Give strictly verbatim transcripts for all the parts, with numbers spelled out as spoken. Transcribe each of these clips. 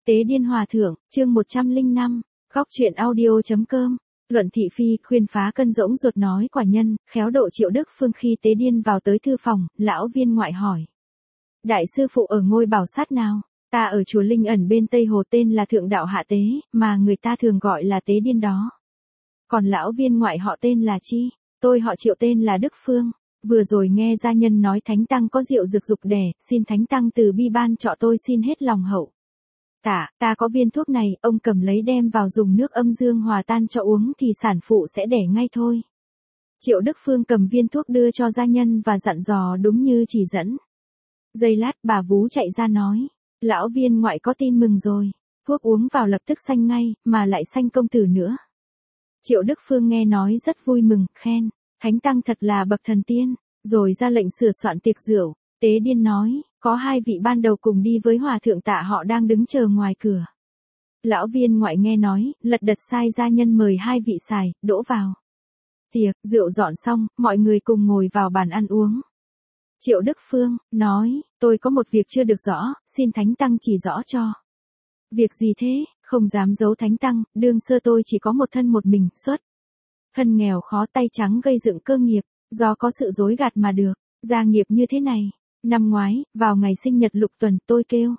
Tế điên hòa thượng, chương một trăm lẻ năm, góc truyện audio.com. Luận thị phi khuyên phá cân rỗng ruột nói quả nhân, khéo độ Triệu Đức Phương khi Tế điên vào tới thư phòng, lão viên ngoại hỏi. Đại sư phụ ở ngôi bảo sát nào? Ta ở chùa Linh Ẩn bên Tây Hồ, tên là Thượng Đạo Hạ Tế, mà người ta thường gọi là Tế điên đó. Còn lão viên ngoại họ tên là chi? Tôi họ Triệu, tên là Đức Phương. Vừa rồi nghe gia nhân nói thánh tăng có rượu dược dục đẻ, xin thánh tăng từ bi ban trọ, tôi xin hết lòng hậu. Tạ, ta có viên thuốc này, ông cầm lấy đem vào dùng nước âm dương hòa tan cho uống thì sản phụ sẽ đẻ ngay thôi. Triệu Đức Phương cầm viên thuốc đưa cho gia nhân và dặn dò đúng như chỉ dẫn. Giây lát bà vú chạy ra nói, lão viên ngoại có tin mừng rồi, thuốc uống vào lập tức sanh ngay, mà lại sanh công tử nữa. Triệu Đức Phương nghe nói rất vui mừng, khen, thánh tăng thật là bậc thần tiên, rồi ra lệnh sửa soạn tiệc rượu. Tế điên nói, có hai vị ban đầu cùng đi với hòa thượng Tạ, họ đang đứng chờ ngoài cửa. Lão viên ngoại nghe nói, lật đật sai gia nhân mời hai vị xài, đỗ vào. Tiệc, rượu dọn xong, mọi người cùng ngồi vào bàn ăn uống. Triệu Đức Phương nói, tôi có một việc chưa được rõ, xin thánh tăng chỉ rõ cho. Việc gì thế? Không dám giấu thánh tăng, đương sơ tôi chỉ có một thân một mình, xuất. Thân nghèo khó tay trắng gây dựng cơ nghiệp, do có sự dối gạt mà được, gia nghiệp như thế này. Năm ngoái, vào ngày sinh nhật Lục Tuần, tôi kêu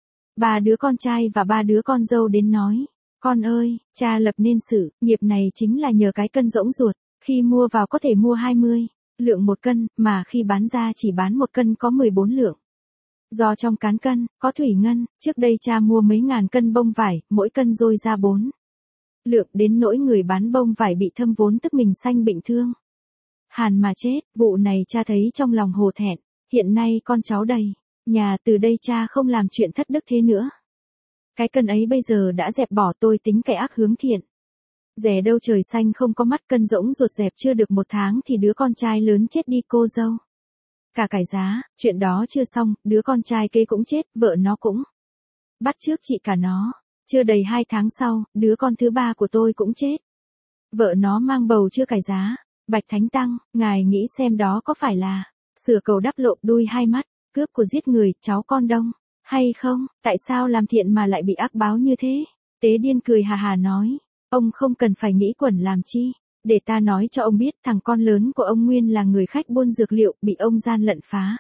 ba đứa con trai và ba đứa con dâu đến nói, con ơi, cha lập nên sự, nghiệp này chính là nhờ cái cân rỗng ruột, khi mua vào có thể mua hai mươi lượng một cân, mà khi bán ra chỉ bán một cân có mười bốn lượng. Do trong cán cân, có thủy ngân, trước đây cha mua mấy ngàn cân bông vải, mỗi cân dôi ra bốn lượng, đến nỗi người bán bông vải bị thâm vốn tức mình sanh bệnh thương. Hàn mà chết, vụ này cha thấy trong lòng hổ thẹn. Hiện nay con cháu đầy nhà, từ đây cha không làm chuyện thất đức thế nữa. Cái cân ấy bây giờ đã dẹp bỏ, tôi tính kẻ ác hướng thiện. Rẻ đâu trời xanh không có mắt, cân rỗng ruột dẹp chưa được một tháng thì đứa con trai lớn chết đi cô dâu. Cả cải giá, chuyện đó chưa xong, đứa con trai kế cũng chết, vợ nó cũng bắt chước chị cả nó. Chưa đầy hai tháng sau, đứa con thứ ba của tôi cũng chết. Vợ nó mang bầu chưa cải giá. Bạch Thánh Tăng, ngài nghĩ xem đó có phải là sửa cầu đắp lộ đuôi hai mắt, cướp của giết người, cháu con đông, hay không? Tại sao làm thiện mà lại bị ác báo như thế? Tế điên cười hà hà nói, ông không cần phải nghĩ quẩn làm chi, để ta nói cho ông biết, thằng con lớn của ông nguyên là người khách buôn dược liệu, bị ông gian lận phá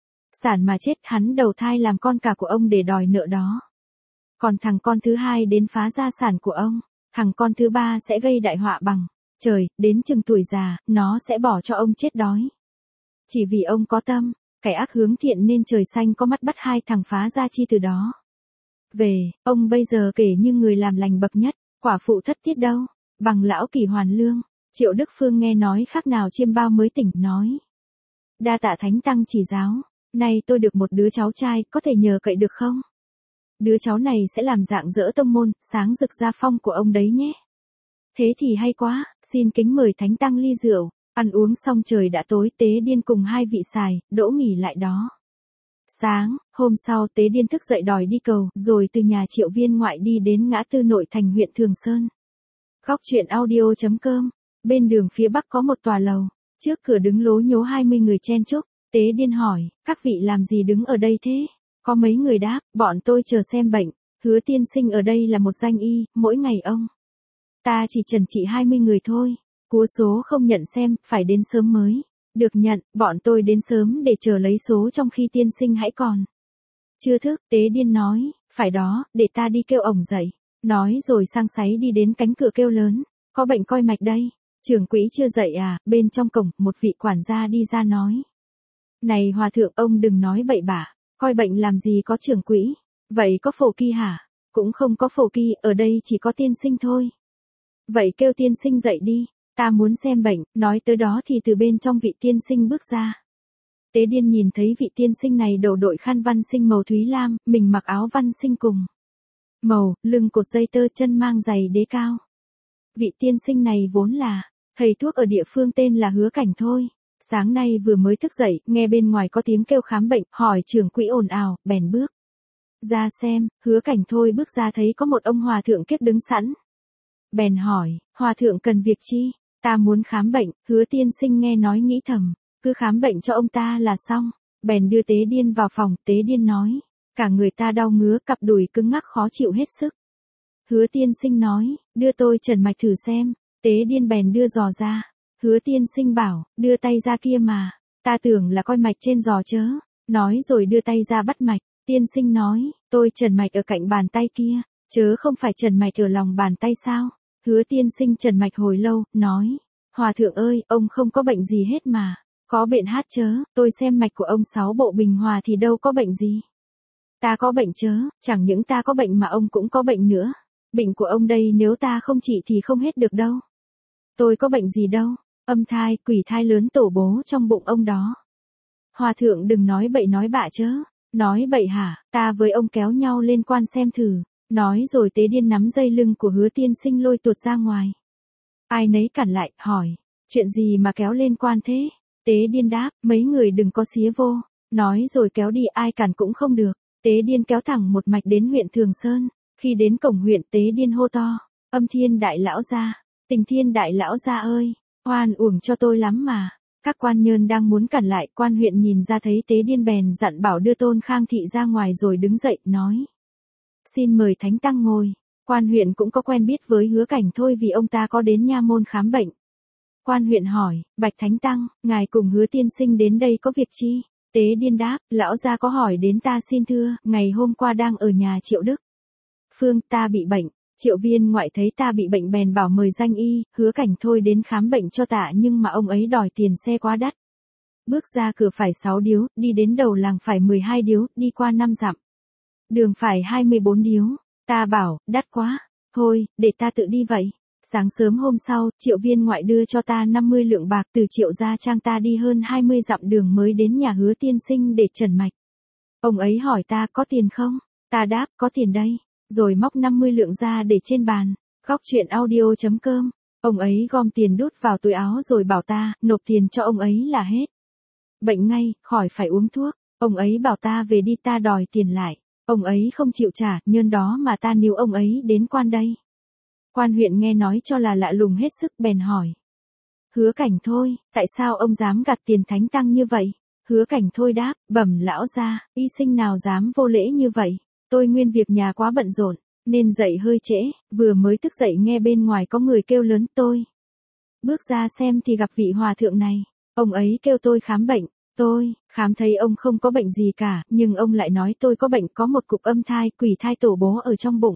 sản mà chết, hắn đầu thai làm con cả của ông để đòi nợ đó. Còn thằng con thứ hai đến phá gia sản của ông, thằng con thứ ba sẽ gây đại họa bằng trời, đến chừng tuổi già, nó sẽ bỏ cho ông chết đói. Chỉ vì ông có tâm, kẻ ác hướng thiện nên trời xanh có mắt bắt hai thằng phá gia chi từ đó. Về, ông bây giờ kể như người làm lành bậc nhất, quả phụ thất tiết đâu, bằng lão Kỷ Hoàn Lương. Triệu Đức Phương nghe nói khác nào chiêm bao mới tỉnh, nói. Đa tạ thánh tăng chỉ giáo, nay tôi được một đứa cháu trai, có thể nhờ cậy được không? Đứa cháu này sẽ làm dạng dỡ tông môn, sáng rực gia phong của ông đấy nhé. Thế thì hay quá, xin kính mời thánh tăng ly rượu. Ăn uống xong trời đã tối, Tế điên cùng hai vị xài, đỗ nghỉ lại đó. Sáng, hôm sau Tế điên thức dậy đòi đi cầu, rồi từ nhà Triệu viên ngoại đi đến ngã tư nội thành huyện Thường Sơn. Góc truyện audio.com. Bên đường phía bắc có một tòa lầu, trước cửa đứng lố nhố hai mươi người chen chúc. Tế điên hỏi, các vị làm gì đứng ở đây thế? Có mấy người đáp, bọn tôi chờ xem bệnh, Hứa tiên sinh ở đây là một danh y, mỗi ngày ông ta chỉ trần trị hai mươi người thôi. Cú số không nhận xem, phải đến sớm mới được nhận, bọn tôi đến sớm để chờ lấy số trong khi tiên sinh hãy còn chưa thức. Tế điên nói, phải đó, để ta đi kêu ổng dậy. Nói rồi sang sáy đi đến cánh cửa kêu lớn, có bệnh coi mạch đây. Trưởng quỹ chưa dậy à? Bên trong cổng, một vị quản gia đi ra nói, này hòa thượng, ông đừng nói bậy bạ, coi bệnh làm gì có trưởng quỹ. Vậy có phổ kỳ hả? Cũng không có phổ kỳ, ở đây chỉ có tiên sinh thôi. Vậy kêu tiên sinh dậy đi. Ta muốn xem bệnh. Nói tới đó thì từ bên trong vị tiên sinh bước ra. Tế điên nhìn thấy vị tiên sinh này đầu đội khăn văn sinh màu thúy lam, mình mặc áo văn sinh cùng màu, lưng cột dây tơ, chân mang giày đế cao. Vị tiên sinh này vốn là thầy thuốc ở địa phương tên là Hứa Cảnh thôi. Sáng nay vừa mới thức dậy, nghe bên ngoài có tiếng kêu khám bệnh, hỏi trưởng quỹ ồn ào, bèn bước ra xem. Hứa Cảnh thôi bước ra thấy có một ông hòa thượng kiết đứng sẵn. Bèn hỏi, hòa thượng cần việc chi? Ta muốn khám bệnh. Hứa tiên sinh nghe nói nghĩ thầm, cứ khám bệnh cho ông ta là xong. Bèn đưa Tế điên vào phòng. Tế điên nói, Cả người ta đau ngứa, cặp đùi cứng ngắc khó chịu hết sức. Hứa tiên sinh nói, đưa tôi trần mạch thử xem. Tế điên bèn đưa giò ra. Hứa tiên sinh bảo, đưa tay ra kia mà. Ta tưởng là coi mạch trên giò chớ. Nói rồi đưa tay ra bắt mạch. Tiên sinh nói, tôi trần mạch ở cạnh bàn tay kia, chớ không phải trần mạch ở lòng bàn tay sao? Hứa tiên sinh trần mạch hồi lâu, nói, hòa thượng ơi, ông không có bệnh gì hết mà. Có bệnh hát chớ, tôi xem mạch của ông sáu bộ bình hòa thì đâu có bệnh gì. Ta có bệnh chớ, chẳng những ta có bệnh mà ông cũng có bệnh nữa. Bệnh của ông đây nếu ta không trị thì không hết được đâu. Tôi có bệnh gì đâu, âm thai, quỷ thai lớn tổ bố trong bụng ông đó. Hòa thượng đừng nói bậy nói bạ chớ. Nói bậy hả, ta với ông kéo nhau lên quan xem thử. Nói rồi Tế Điên nắm dây lưng của Hứa tiên sinh lôi tuột ra ngoài. Ai nấy cản lại, hỏi, chuyện gì mà kéo lên quan thế? Tế Điên đáp, mấy người đừng có xía vô. Nói rồi kéo đi, ai cản cũng không được. Tế Điên kéo thẳng một mạch đến huyện Thường Sơn. Khi đến cổng huyện, Tế Điên hô to, Âm Thiên đại lão gia, Tình Thiên đại lão gia ơi, oan uổng cho tôi lắm mà. Các quan nhơn đang muốn cản lại, quan huyện nhìn ra thấy Tế Điên bèn dặn bảo đưa Tôn Khang Thị ra ngoài rồi đứng dậy, nói, xin mời Thánh Tăng ngồi. Quan huyện cũng có quen biết với Hứa Cảnh thôi vì ông ta có đến nha môn khám bệnh. Quan huyện hỏi, bạch Thánh Tăng, ngài cùng Hứa tiên sinh đến đây có việc chi? Tế Điên đáp, lão gia có hỏi đến ta xin thưa, ngày hôm qua đang ở nhà Triệu Đức Phương, ta bị bệnh. Triệu viên ngoại thấy ta bị bệnh bèn bảo mời danh y, Hứa Cảnh thôi đến khám bệnh cho tạ nhưng mà ông ấy đòi tiền xe quá đắt. Bước ra cửa phải sáu điếu, đi đến đầu làng phải mười hai điếu, đi qua năm dặm. Đường phải hai mươi bốn điếu. Ta bảo, đắt quá. Thôi, để ta tự đi vậy. Sáng sớm hôm sau, Triệu viên ngoại đưa cho ta năm mươi lượng bạc từ Triệu gia trang ta đi hơn hai mươi dặm đường mới đến nhà Hứa tiên sinh để trần mạch. Ông ấy hỏi ta có tiền không? Ta đáp, có tiền đây. Rồi móc năm mươi lượng ra để trên bàn. Góc truyện audio chấm com. Ông ấy gom tiền đút vào túi áo rồi bảo ta, nộp tiền cho ông ấy là hết. Bệnh ngay, khỏi phải uống thuốc. Ông ấy bảo ta về đi, ta đòi tiền lại. Ông ấy không chịu trả, nhân đó mà ta níu ông ấy đến quan đây. Quan huyện nghe nói cho là lạ lùng hết sức bèn hỏi. Hứa Cảnh thôi, tại sao ông dám gạt tiền Thánh Tăng như vậy? Hứa Cảnh thôi đáp, bẩm lão gia, y sinh nào dám vô lễ như vậy? Tôi nguyên việc nhà quá bận rộn, nên dậy hơi trễ, vừa mới thức dậy nghe bên ngoài có người kêu lớn tôi. Bước ra xem thì gặp vị hòa thượng này, ông ấy kêu tôi khám bệnh, tôi, khám thấy ông không có bệnh gì cả, nhưng ông lại nói tôi có bệnh có một cục âm thai, quỷ thai tổ bố ở trong bụng.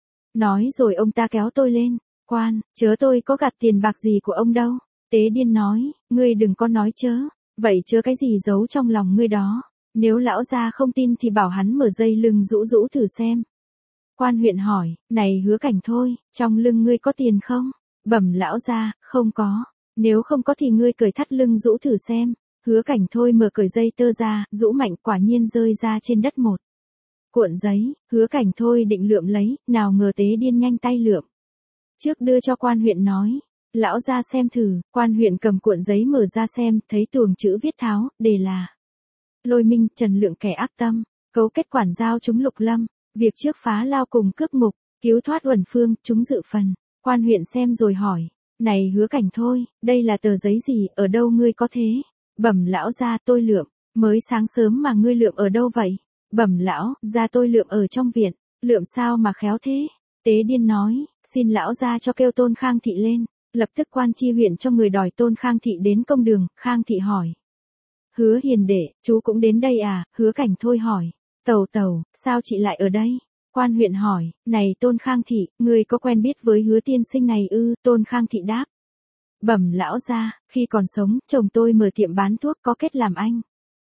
Nói rồi ông ta kéo tôi lên, quan, chớ tôi có gạt tiền bạc gì của ông đâu. Tế Điên nói, ngươi đừng có nói chớ, vậy chớ cái gì giấu trong lòng ngươi đó. Nếu lão gia không tin thì bảo hắn mở dây lưng rũ rũ thử xem. Quan huyện hỏi, này Hứa Cảnh thôi, trong lưng ngươi có tiền không? Bẩm lão gia, không có. Nếu không có thì ngươi cởi thắt lưng rũ thử xem. Hứa Cảnh thôi mở cởi dây tơ ra, rũ mạnh quả nhiên rơi ra trên đất một cuộn giấy. Hứa Cảnh thôi định lượm lấy, nào ngờ Tế Điên nhanh tay lượm. Trước đưa cho quan huyện nói, lão gia xem thử. Quan huyện cầm cuộn giấy mở ra xem, thấy tuồng chữ viết tháo, đề là Lôi Minh, Trần Lượng kẻ ác tâm, cấu kết quản giao chúng Lục Lâm, việc trước phá lao cùng cướp ngục, cứu thoát Uẩn Phương, chúng dự phần. Quan huyện xem rồi hỏi, này Hứa Cảnh thôi, đây là tờ giấy gì, ở đâu ngươi có thế? Bẩm lão gia, tôi lượm, mới sáng sớm mà ngươi lượm ở đâu vậy? Bẩm lão, gia tôi lượm ở trong viện, lượm sao mà khéo thế? Tế Điên nói, xin lão gia cho kêu Tôn Khang Thị lên. Lập tức quan chi huyện cho người đòi Tôn Khang Thị đến công đường. Khang Thị hỏi, Hứa hiền đệ, chú cũng đến đây à? Hứa Cảnh thôi hỏi, tẩu tẩu, sao chị lại ở đây? Quan huyện hỏi, này Tôn Khang Thị, ngươi có quen biết với Hứa tiên sinh này ư? Tôn Khang Thị đáp, bẩm lão gia, khi còn sống, chồng tôi mở tiệm bán thuốc có kết làm anh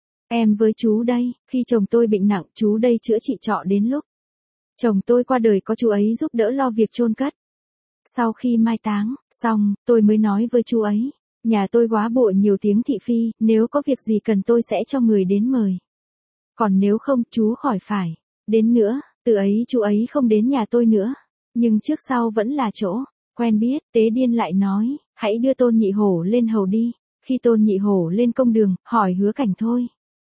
em với chú đây. Khi chồng tôi bệnh nặng, chú đây chữa trị trọ đến lúc chồng tôi qua đời có chú ấy giúp đỡ lo việc chôn cất. Sau khi mai táng xong, tôi mới nói với chú ấy, nhà tôi góa bộ nhiều tiếng thị phi, nếu có việc gì cần tôi sẽ cho người đến mời. Còn nếu không, chú khỏi phải đến nữa. Từ ấy chú ấy không đến nhà tôi nữa, nhưng trước sau vẫn là chỗ quen biết. Tế Điên lại nói, hãy đưa Tôn Nhị Hổ lên hầu đi. Khi Tôn Nhị Hổ lên công đường, hỏi Hứa Cảnh thôi,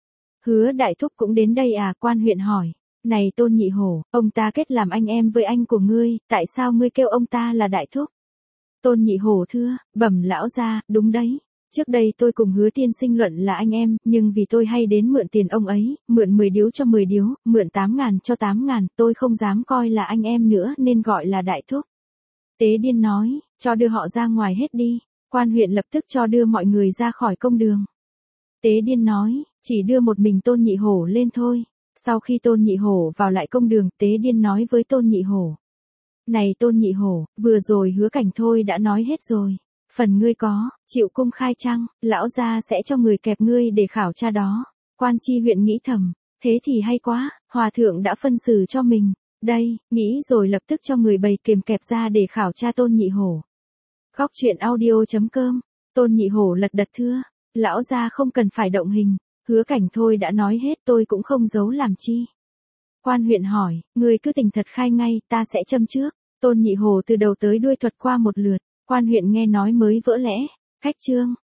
Hứa đại thúc cũng đến đây à? Quan huyện hỏi, này Tôn Nhị Hổ, ông ta kết làm anh em với anh của ngươi, tại sao ngươi kêu ông ta là đại thúc? Tôn Nhị Hổ thưa, bẩm lão gia, đúng đấy. Trước đây tôi cùng Hứa tiên sinh luận là anh em, nhưng vì tôi hay đến mượn tiền ông ấy, mượn mười điếu cho mười điếu, mượn tám ngàn cho tám ngàn, tôi không dám coi là anh em nữa nên gọi là đại thúc. Tế Điên nói, cho đưa họ ra ngoài hết đi. Quan huyện lập tức cho đưa mọi người ra khỏi công đường. Tế Điên nói, chỉ đưa một mình Tôn Nhị Hổ lên thôi. Sau khi Tôn Nhị Hổ vào lại công đường, Tế Điên nói với Tôn Nhị Hổ. Này Tôn Nhị Hổ, vừa rồi Hứa Cảnh thôi đã nói hết rồi. Phần ngươi có, chịu cung khai chăng, lão gia sẽ cho người kẹp ngươi để khảo tra đó. Quan Chi huyện nghĩ thầm, thế thì hay quá, hòa thượng đã phân xử cho mình. Đây, nghĩ rồi lập tức cho người bày kềm kẹp ra để khảo tra Tôn Nhị Hổ. Khóc chuyện audio chấm com, Tôn Nhị Hổ lật đật thưa, lão gia không cần phải động hình, Hứa Cảnh thôi đã nói hết, tôi cũng không giấu làm chi. Quan huyện hỏi, ngươi cứ tình thật khai ngay, ta sẽ châm trước. Tôn Nhị Hổ từ đầu tới đuôi thuật qua một lượt, quan huyện nghe nói mới vỡ lẽ, khách trương,